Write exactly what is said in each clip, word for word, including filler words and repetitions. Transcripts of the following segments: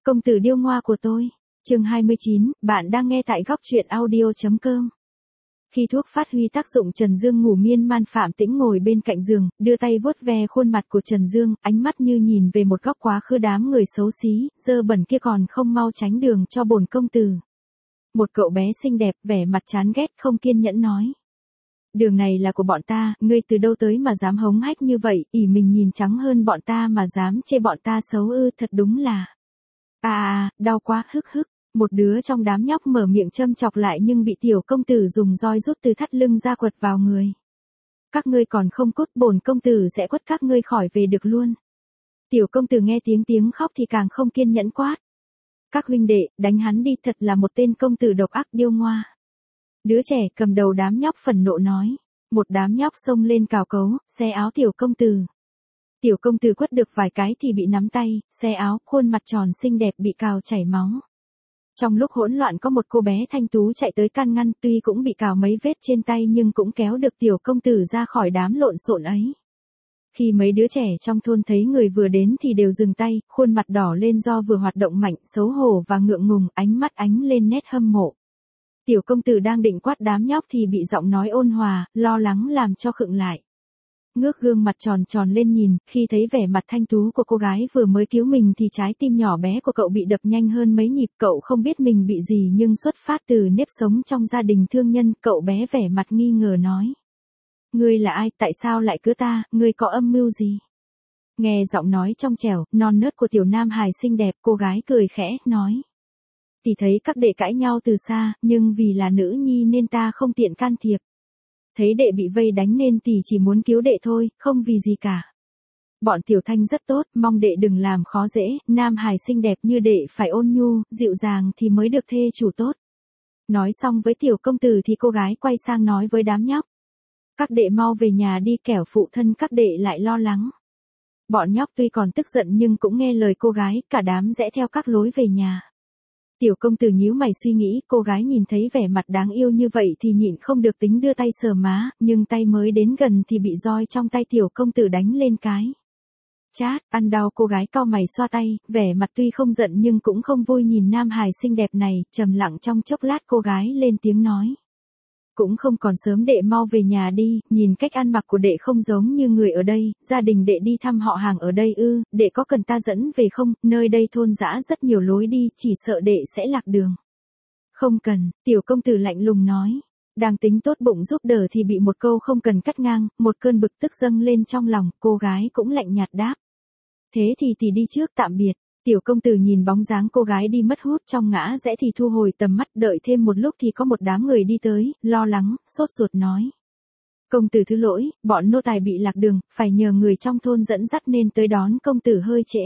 Công tử điêu ngoa của tôi. Chương hai mươi chín, bạn đang nghe tại góc truyện audio chấm com. Khi thuốc phát huy tác dụng, Trần Dương ngủ miên man. Phạm Tĩnh ngồi bên cạnh giường, đưa tay vuốt ve khuôn mặt của Trần Dương, ánh mắt như nhìn về một góc quá khứ đám người xấu xí, dơ bẩn kia còn không mau tránh đường cho bổn công tử. Một cậu bé xinh đẹp, vẻ mặt chán ghét không kiên nhẫn nói. Đường này là của bọn ta, ngươi từ đâu tới mà dám hống hách như vậy, ỷ mình nhìn trắng hơn bọn ta mà dám chê bọn ta xấu ư, thật đúng là. À à, đau quá, hức hức. Một đứa trong đám nhóc mở miệng châm chọc lại nhưng bị tiểu công tử dùng roi rút từ thắt lưng ra quật vào người. Các ngươi còn không cút, bổn công tử sẽ quất các ngươi khỏi về được luôn. Tiểu công tử nghe tiếng tiếng khóc thì càng không kiên nhẫn quát. Các huynh đệ, đánh hắn đi, thật là một tên công tử độc ác điêu ngoa. Đứa trẻ cầm đầu đám nhóc phẫn nộ nói. Một đám nhóc xông lên cào cấu, xé áo tiểu công tử. Tiểu công tử quất được vài cái thì bị nắm tay, xé áo, khuôn mặt tròn xinh đẹp bị cào chảy máu. Trong lúc hỗn loạn có một cô bé thanh tú chạy tới can ngăn, tuy cũng bị cào mấy vết trên tay nhưng cũng kéo được tiểu công tử ra khỏi đám lộn xộn ấy. Khi mấy đứa trẻ trong thôn thấy người vừa đến thì đều dừng tay, khuôn mặt đỏ lên do vừa hoạt động mạnh, xấu hổ và ngượng ngùng, ánh mắt ánh lên nét hâm mộ. Tiểu công tử đang định quát đám nhóc thì bị giọng nói ôn hòa, lo lắng làm cho khựng lại. Ngước gương mặt tròn tròn lên nhìn, khi thấy vẻ mặt thanh tú của cô gái vừa mới cứu mình thì trái tim nhỏ bé của cậu bị đập nhanh hơn mấy nhịp. Cậu không biết mình bị gì nhưng xuất phát từ nếp sống trong gia đình thương nhân, cậu bé vẻ mặt nghi ngờ nói. Ngươi là ai, tại sao lại cứu ta, ngươi có âm mưu gì? Nghe giọng nói trong trẻo, non nớt của tiểu nam hài xinh đẹp, cô gái cười khẽ, nói. Tỷ thấy các đệ cãi nhau từ xa, nhưng vì là nữ nhi nên ta không tiện can thiệp. Thấy đệ bị vây đánh nên tỷ chỉ muốn cứu đệ thôi, không vì gì cả. Bọn tiểu thanh rất tốt, mong đệ đừng làm khó dễ, nam hài xinh đẹp như đệ phải ôn nhu, dịu dàng thì mới được thê chủ tốt. Nói xong với tiểu công tử thì cô gái quay sang nói với đám nhóc. Các đệ mau về nhà đi, kẻo phụ thân các đệ lại lo lắng. Bọn nhóc tuy còn tức giận nhưng cũng nghe lời cô gái, cả đám rẽ theo các lối về nhà. Tiểu công tử nhíu mày suy nghĩ, cô gái nhìn thấy vẻ mặt đáng yêu như vậy thì nhịn không được tính đưa tay sờ má, nhưng tay mới đến gần thì bị roi trong tay tiểu công tử đánh lên cái. Chát, ăn đau, cô gái cau mày xoa tay, vẻ mặt tuy không giận nhưng cũng không vui nhìn nam hài xinh đẹp này, trầm lặng trong chốc lát cô gái lên tiếng nói. Cũng không còn sớm, đệ mau về nhà đi, nhìn cách ăn mặc của đệ không giống như người ở đây, gia đình đệ đi thăm họ hàng ở đây ư, đệ có cần ta dẫn về không, nơi đây thôn dã rất nhiều lối đi, chỉ sợ đệ sẽ lạc đường. Không cần, tiểu công tử lạnh lùng nói. Đang tính tốt bụng giúp đỡ thì bị một câu không cần cắt ngang, một cơn bực tức dâng lên trong lòng, cô gái cũng lạnh nhạt đáp. Thế thì tỷ đi trước, tạm biệt. Tiểu công tử nhìn bóng dáng cô gái đi mất hút trong ngã rẽ thì thu hồi tầm mắt, đợi thêm một lúc thì có một đám người đi tới, lo lắng, sốt ruột nói. Công tử thứ lỗi, bọn nô tài bị lạc đường, phải nhờ người trong thôn dẫn dắt nên tới đón công tử hơi trễ.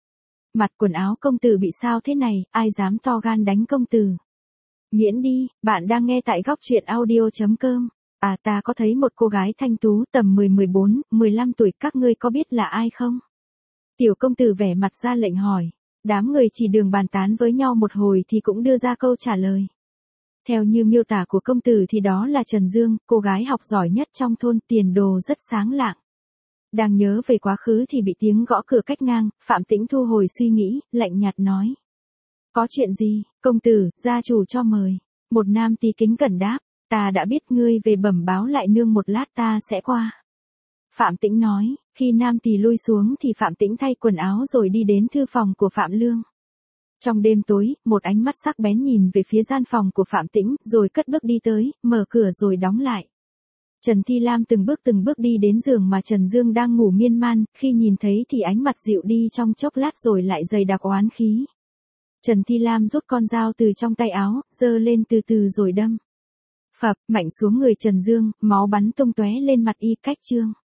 Mặt quần áo công tử bị sao thế này, ai dám to gan đánh công tử? Miễn đi, bạn đang nghe tại góc truyện audio chấm com. À, ta có thấy một cô gái thanh tú tầm mười, mười bốn, mười lăm tuổi, các ngươi có biết là ai không? Tiểu công tử vẻ mặt ra lệnh hỏi. Đám người chỉ đường bàn tán với nhau một hồi thì cũng đưa ra câu trả lời. Theo như miêu tả của công tử thì đó là Trần Dương, cô gái học giỏi nhất trong thôn, tiền đồ rất sáng lạng. Đang nhớ về quá khứ thì bị tiếng gõ cửa cách ngang, Phạm Tĩnh thu hồi suy nghĩ, lạnh nhạt nói. Có chuyện gì, công tử, gia chủ cho mời. Một nam tí kính cẩn đáp, ta đã biết, ngươi về bẩm báo lại nương một lát, ta sẽ qua. Phạm Tĩnh nói, khi nam tỳ lui xuống thì Phạm Tĩnh thay quần áo rồi đi đến thư phòng của Phạm Lương. Trong đêm tối, một ánh mắt sắc bén nhìn về phía gian phòng của Phạm Tĩnh, rồi cất bước đi tới, mở cửa rồi đóng lại. Trần Thi Lam từng bước từng bước đi đến giường mà Trần Dương đang ngủ miên man, khi nhìn thấy thì ánh mặt dịu đi trong chốc lát rồi lại dày đặc oán khí. Trần Thi Lam rút con dao từ trong tay áo, giơ lên từ từ rồi đâm. Phập, mạnh xuống người Trần Dương, máu bắn tung tóe lên mặt y, cách chương.